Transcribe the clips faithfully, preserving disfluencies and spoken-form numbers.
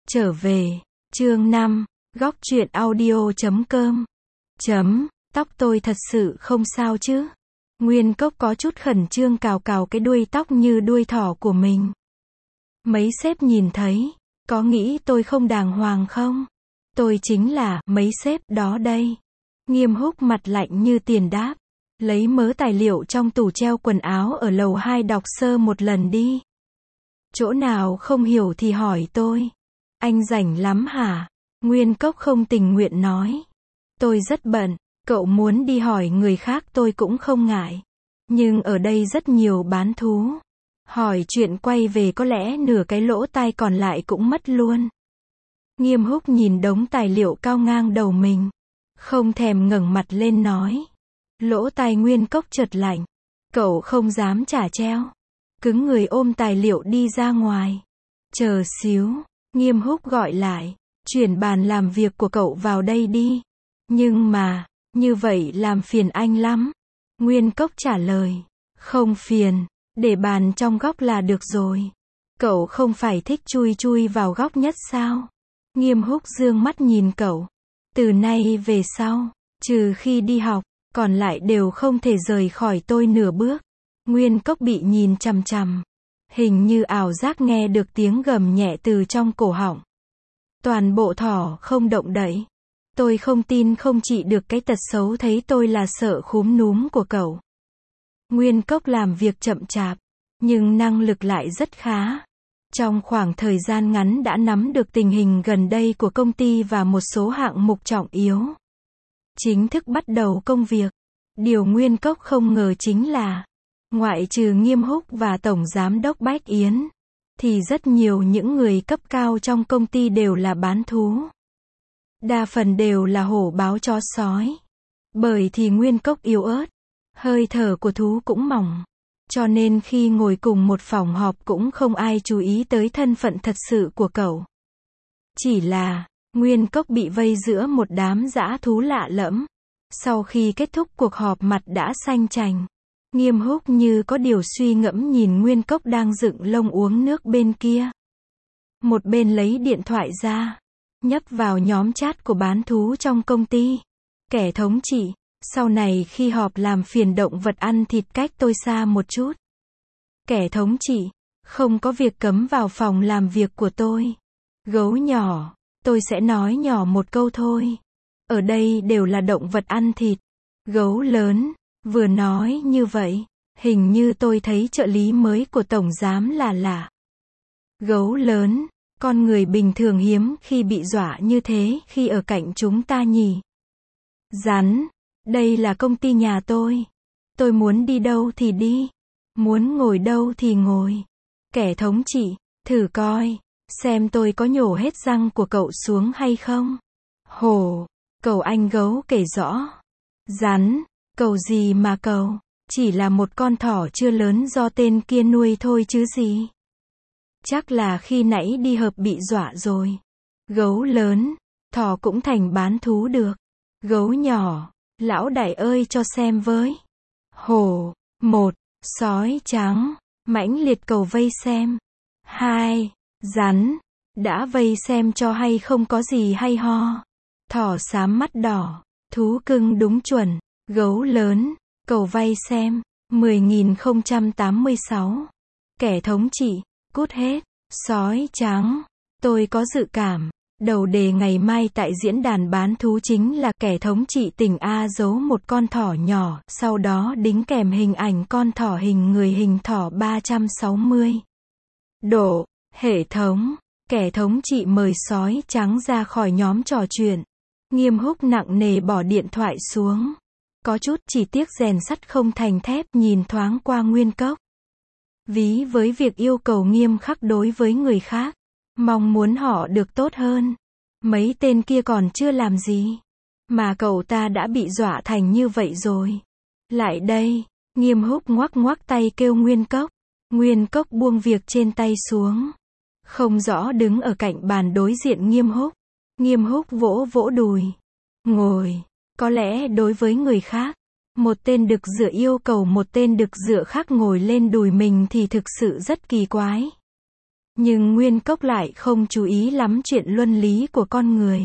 Trở về, chương năm, góc truyện audio chấm com. Chấm, tóc tôi thật sự không sao chứ? Nguyên Cốc có chút khẩn trương cào cào cái đuôi tóc như đuôi thỏ của mình. Mấy sếp nhìn thấy, có nghĩ tôi không đàng hoàng không? Tôi chính là, mấy sếp đó đây. Nghiêm Húc mặt lạnh như tiền đáp. Lấy mớ tài liệu trong tủ treo quần áo ở lầu hai đọc sơ một lần đi. Chỗ nào không hiểu thì hỏi tôi. Anh rảnh lắm hả? Nguyên Cốc không tình nguyện nói. Tôi rất bận, cậu muốn đi hỏi người khác tôi cũng không ngại. Nhưng ở đây rất nhiều bán thú. Hỏi chuyện quay về có lẽ nửa cái lỗ tai còn lại cũng mất luôn. Nghiêm Húc nhìn đống tài liệu cao ngang đầu mình. Không thèm ngẩng mặt lên nói. Lỗ tai Nguyên Cốc chợt lạnh. Cậu không dám trả treo. Cứng người ôm tài liệu đi ra ngoài. Chờ xíu. Nghiêm Húc gọi lại. Chuyển bàn làm việc của cậu vào đây đi. Nhưng mà, như vậy làm phiền anh lắm. Nguyên Cốc trả lời. Không phiền. Để bàn trong góc là được rồi. Cậu không phải thích chui chui vào góc nhất sao? Nghiêm Húc dương mắt nhìn cậu. Từ nay về sau, trừ khi đi học, còn lại đều không thể rời khỏi tôi nửa bước. Nguyên Cốc bị nhìn chằm chằm. Hình như ảo giác nghe được tiếng gầm nhẹ từ trong cổ họng. Toàn bộ thỏ không động đậy. Tôi không tin không trị được cái tật xấu thấy tôi là sợ khúm núm của cậu. Nguyên Cốc làm việc chậm chạp, nhưng năng lực lại rất khá. Trong khoảng thời gian ngắn đã nắm được tình hình gần đây của công ty và một số hạng mục trọng yếu. Chính thức bắt đầu công việc. Điều Nguyên Cốc không ngờ chính là, ngoại trừ Nghiêm Húc và Tổng Giám đốc Bách Yến, thì rất nhiều những người cấp cao trong công ty đều là bán thú. Đa phần đều là hổ báo chó sói. Bởi thì Nguyên Cốc yếu ớt, hơi thở của thú cũng mỏng. Cho nên khi ngồi cùng một phòng họp cũng không ai chú ý tới thân phận thật sự của cậu. Chỉ là, Nguyên Cốc bị vây giữa một đám dã thú lạ lẫm. Sau khi kết thúc cuộc họp mặt đã xanh chành. Nghiêm Húc như có điều suy ngẫm nhìn Nguyên Cốc đang dựng lông uống nước bên kia. Một bên lấy điện thoại ra, nhấp vào nhóm chat của bán thú trong công ty. Kẻ thống trị, sau này khi họp làm phiền động vật ăn thịt cách tôi xa một chút. Kẻ thống trị, không có việc cấm vào phòng làm việc của tôi. Gấu nhỏ, tôi sẽ nói nhỏ một câu thôi. Ở đây đều là động vật ăn thịt. Gấu lớn, vừa nói như vậy, hình như tôi thấy trợ lý mới của Tổng Giám là lạ. Gấu lớn, con người bình thường hiếm khi bị dọa như thế khi ở cạnh chúng ta nhỉ. Rắn, đây là công ty nhà tôi. Tôi muốn đi đâu thì đi. Muốn ngồi đâu thì ngồi. Kẻ thống trị, thử coi, xem tôi có nhổ hết răng của cậu xuống hay không. Hổ, cậu anh gấu kể rõ. Rắn, cậu gì mà cậu, chỉ là một con thỏ chưa lớn do tên kia nuôi thôi chứ gì. Chắc là khi nãy đi hợp bị dọa rồi. Gấu lớn, thỏ cũng thành bán thú được. Gấu nhỏ, lão đại ơi cho xem với. Hổ, một, sói trắng, mãnh liệt cầu vây xem. Hai, rắn, đã vây xem cho hay không có gì hay ho. Thỏ xám mắt đỏ, thú cưng đúng chuẩn. Gấu lớn, cầu vây xem. mười nghìn không trăm tám mươi sáu. Kẻ thống trị, cút hết. Sói trắng, tôi có dự cảm. Đầu đề ngày mai tại diễn đàn bán thú chính là kẻ thống trị tỉnh A giấu một con thỏ nhỏ, sau đó đính kèm hình ảnh con thỏ hình người hình thỏ ba trăm sáu mươi độ. Hệ thống, kẻ thống trị mời sói trắng ra khỏi nhóm trò chuyện. Nghiêm Húc nặng nề bỏ điện thoại xuống. Có chút chỉ tiếc rèn sắt không thành thép nhìn thoáng qua Nguyên Cốc. Ví với việc yêu cầu nghiêm khắc đối với người khác. Mong muốn họ được tốt hơn. Mấy tên kia còn chưa làm gì. Mà cậu ta đã bị dọa thành như vậy rồi. Lại đây. Nghiêm Húc ngoắc ngoắc tay kêu Nguyên Cốc. Nguyên Cốc buông việc trên tay xuống. Không rõ đứng ở cạnh bàn đối diện Nghiêm Húc. Nghiêm Húc vỗ vỗ đùi. Ngồi. Có lẽ đối với người khác, một tên đực dựa yêu cầu một tên đực dựa khác ngồi lên đùi mình thì thực sự rất kỳ quái. Nhưng Nguyên Cốc lại không chú ý lắm chuyện luân lý của con người.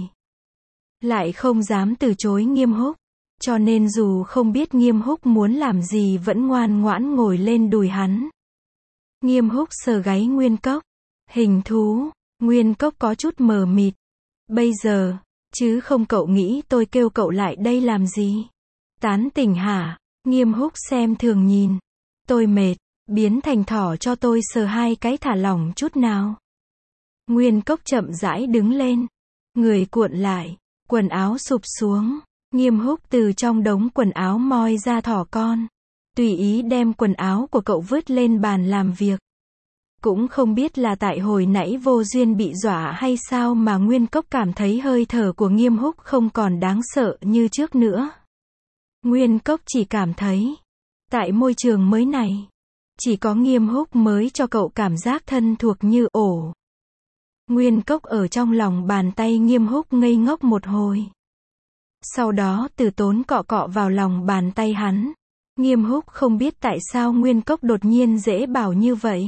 Lại không dám từ chối Nghiêm Húc. Cho nên dù không biết Nghiêm Húc muốn làm gì vẫn ngoan ngoãn ngồi lên đùi hắn. Nghiêm Húc sờ gáy Nguyên Cốc. Hình thú. Nguyên Cốc có chút mờ mịt. Bây giờ, chứ không cậu nghĩ tôi kêu cậu lại đây làm gì? Tán tỉnh hả? Nghiêm Húc xem thường nhìn. Tôi mệt, biến thành thỏ cho tôi sờ hai cái thả lỏng chút nào. Nguyên Cốc chậm rãi đứng lên. Người cuộn lại, quần áo sụp xuống. Nghiêm Húc từ trong đống quần áo moi ra thỏ con. Tùy ý đem quần áo của cậu vứt lên bàn làm việc. Cũng không biết là tại hồi nãy vô duyên bị dọa hay sao mà Nguyên Cốc cảm thấy hơi thở của Nghiêm Húc không còn đáng sợ như trước nữa. Nguyên Cốc chỉ cảm thấy, tại môi trường mới này, chỉ có Nghiêm Húc mới cho cậu cảm giác thân thuộc như ổ. Nguyên Cốc ở trong lòng bàn tay Nghiêm Húc ngây ngốc một hồi. Sau đó từ tốn cọ cọ vào lòng bàn tay hắn. Nghiêm Húc không biết tại sao Nguyên Cốc đột nhiên dễ bảo như vậy.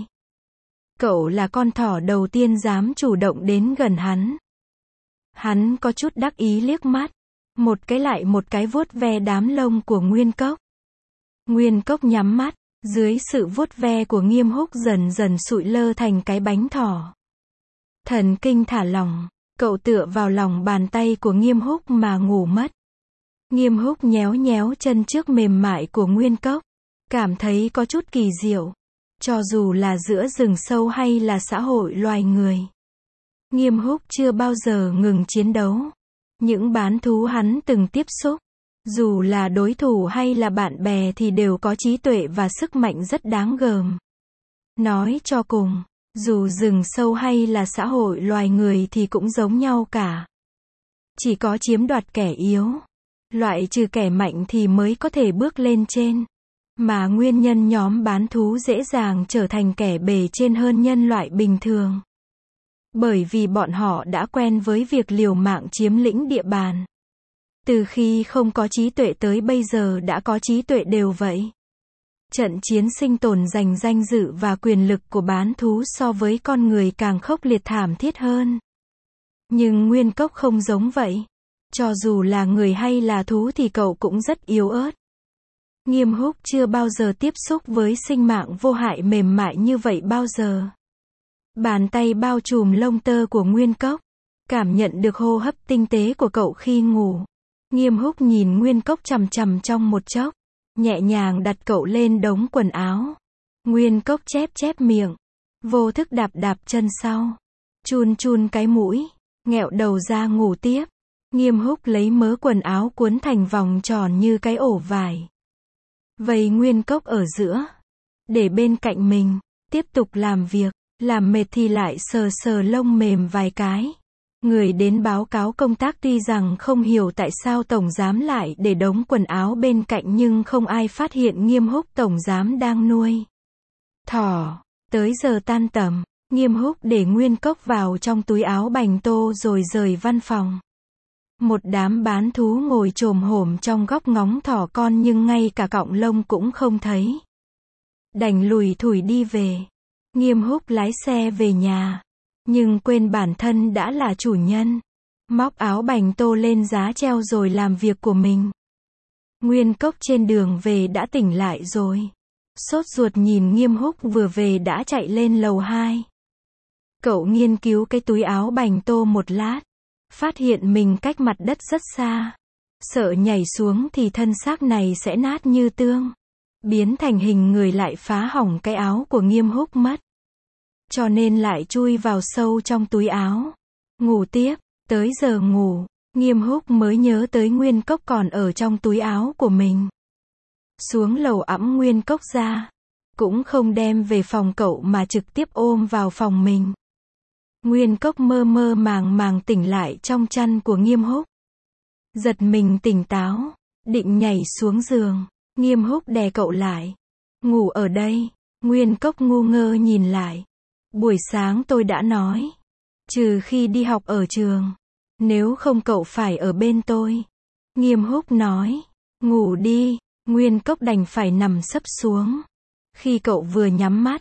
Cậu là con thỏ đầu tiên dám chủ động đến gần hắn. Hắn có chút đắc ý liếc mắt. Một cái lại một cái vuốt ve đám lông của Nguyên Cốc. Nguyên Cốc nhắm mắt. Dưới sự vuốt ve của Nghiêm Húc dần dần sụi lơ thành cái bánh thỏ. Thần kinh thả lỏng. Cậu tựa vào lòng bàn tay của Nghiêm Húc mà ngủ mất. Nghiêm Húc nhéo nhéo chân trước mềm mại của Nguyên Cốc. Cảm thấy có chút kỳ diệu. Cho dù là giữa rừng sâu hay là xã hội loài người. Nghiêm Húc chưa bao giờ ngừng chiến đấu. Những bán thú hắn từng tiếp xúc, dù là đối thủ hay là bạn bè thì đều có trí tuệ và sức mạnh rất đáng gờm. Nói cho cùng, dù rừng sâu hay là xã hội loài người thì cũng giống nhau cả. Chỉ có chiếm đoạt kẻ yếu, loại trừ kẻ mạnh thì mới có thể bước lên trên. Mà nguyên nhân nhóm bán thú dễ dàng trở thành kẻ bề trên hơn nhân loại bình thường. Bởi vì bọn họ đã quen với việc liều mạng chiếm lĩnh địa bàn. Từ khi không có trí tuệ tới bây giờ đã có trí tuệ đều vậy. Trận chiến sinh tồn giành danh dự và quyền lực của bán thú so với con người càng khốc liệt thảm thiết hơn. Nhưng Nguyên Cốc không giống vậy. Cho dù là người hay là thú thì cậu cũng rất yếu ớt. Nghiêm Húc chưa bao giờ tiếp xúc với sinh mạng vô hại mềm mại như vậy bao giờ. Bàn tay bao trùm lông tơ của Nguyên Cốc. Cảm nhận được hô hấp tinh tế của cậu khi ngủ. Nghiêm Húc nhìn Nguyên Cốc chằm chằm trong một chốc. Nhẹ nhàng đặt cậu lên đống quần áo. Nguyên Cốc chép chép miệng. Vô thức đạp đạp chân sau. Chun chun cái mũi. Nghẹo đầu ra ngủ tiếp. Nghiêm Húc lấy mớ quần áo cuốn thành vòng tròn như cái ổ vải. Vây Nguyên Cốc ở giữa. Để bên cạnh mình. Tiếp tục làm việc. Làm mệt thì lại sờ sờ lông mềm vài cái. Người đến báo cáo công tác tuy rằng không hiểu tại sao Tổng Giám lại để đống quần áo bên cạnh nhưng không ai phát hiện Nghiêm Húc Tổng Giám đang nuôi thỏ. Tới giờ tan tầm, Nghiêm Húc để Nguyên Cốc vào trong túi áo bành tô rồi rời văn phòng. Một đám bán thú ngồi chồm hổm trong góc ngóng thỏ con nhưng ngay cả cọng lông cũng không thấy. Đành lủi thủi đi về. Nghiêm Húc lái xe về nhà. Nhưng quên bản thân đã là chủ nhân. Móc áo bành tô lên giá treo rồi làm việc của mình. Nguyên Cốc trên đường về đã tỉnh lại rồi. Sốt ruột nhìn Nghiêm Húc vừa về đã chạy lên lầu hai. Cậu nghiên cứu cái túi áo bành tô một lát. Phát hiện mình cách mặt đất rất xa. Sợ nhảy xuống thì thân xác này sẽ nát như tương. Biến thành hình người lại phá hỏng cái áo của Nghiêm Húc mất. Cho nên lại chui vào sâu trong túi áo. Ngủ tiếp. Tới giờ ngủ, Nghiêm Húc mới nhớ tới Nguyên Cốc còn ở trong túi áo của mình. Xuống lầu ẵm Nguyên Cốc ra. Cũng không đem về phòng cậu mà trực tiếp ôm vào phòng mình. Nguyên Cốc mơ mơ màng màng tỉnh lại trong chăn của Nghiêm Húc. Giật mình tỉnh táo, định nhảy xuống giường. Nghiêm Húc đè cậu lại. Ngủ ở đây. Nguyên Cốc ngu ngơ nhìn lại. Buổi sáng tôi đã nói. Trừ khi đi học ở trường. Nếu không cậu phải ở bên tôi. Nghiêm Húc nói. Ngủ đi. Nguyên Cốc đành phải nằm sấp xuống. Khi cậu vừa nhắm mắt,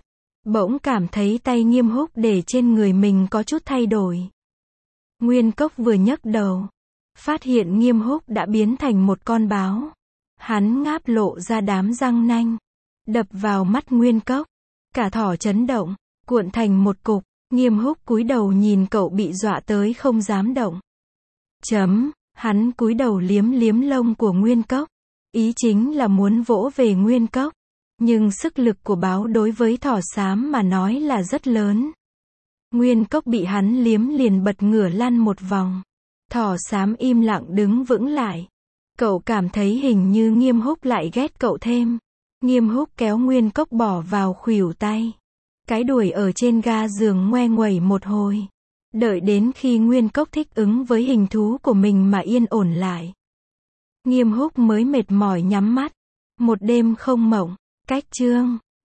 Bỗng cảm thấy tay Nghiêm Húc để trên người mình có chút thay đổi. Nguyên Cốc vừa nhấc đầu, phát hiện Nghiêm Húc đã biến thành một con báo. Hắn ngáp lộ ra đám răng nanh, đập vào mắt Nguyên Cốc. Cả thỏ chấn động, cuộn thành một cục. Nghiêm Húc cúi đầu nhìn cậu bị dọa tới không dám động. Chấm, hắn cúi đầu liếm liếm lông của Nguyên Cốc. Ý chính là muốn vỗ về Nguyên Cốc. Nhưng sức lực của báo đối với thỏ xám mà nói là rất lớn. Nguyên Cốc bị hắn liếm liền bật ngửa lăn một vòng. Thỏ xám im lặng đứng vững lại. Cậu cảm thấy hình như Nghiêm Húc lại ghét cậu thêm. Nghiêm Húc kéo Nguyên Cốc bỏ vào khuỷu tay. Cái đuôi ở trên ga giường ngoe nguẩy một hồi. Đợi đến khi Nguyên Cốc thích ứng với hình thú của mình mà yên ổn lại. Nghiêm Húc mới mệt mỏi nhắm mắt. Một đêm không mộng. Cách chương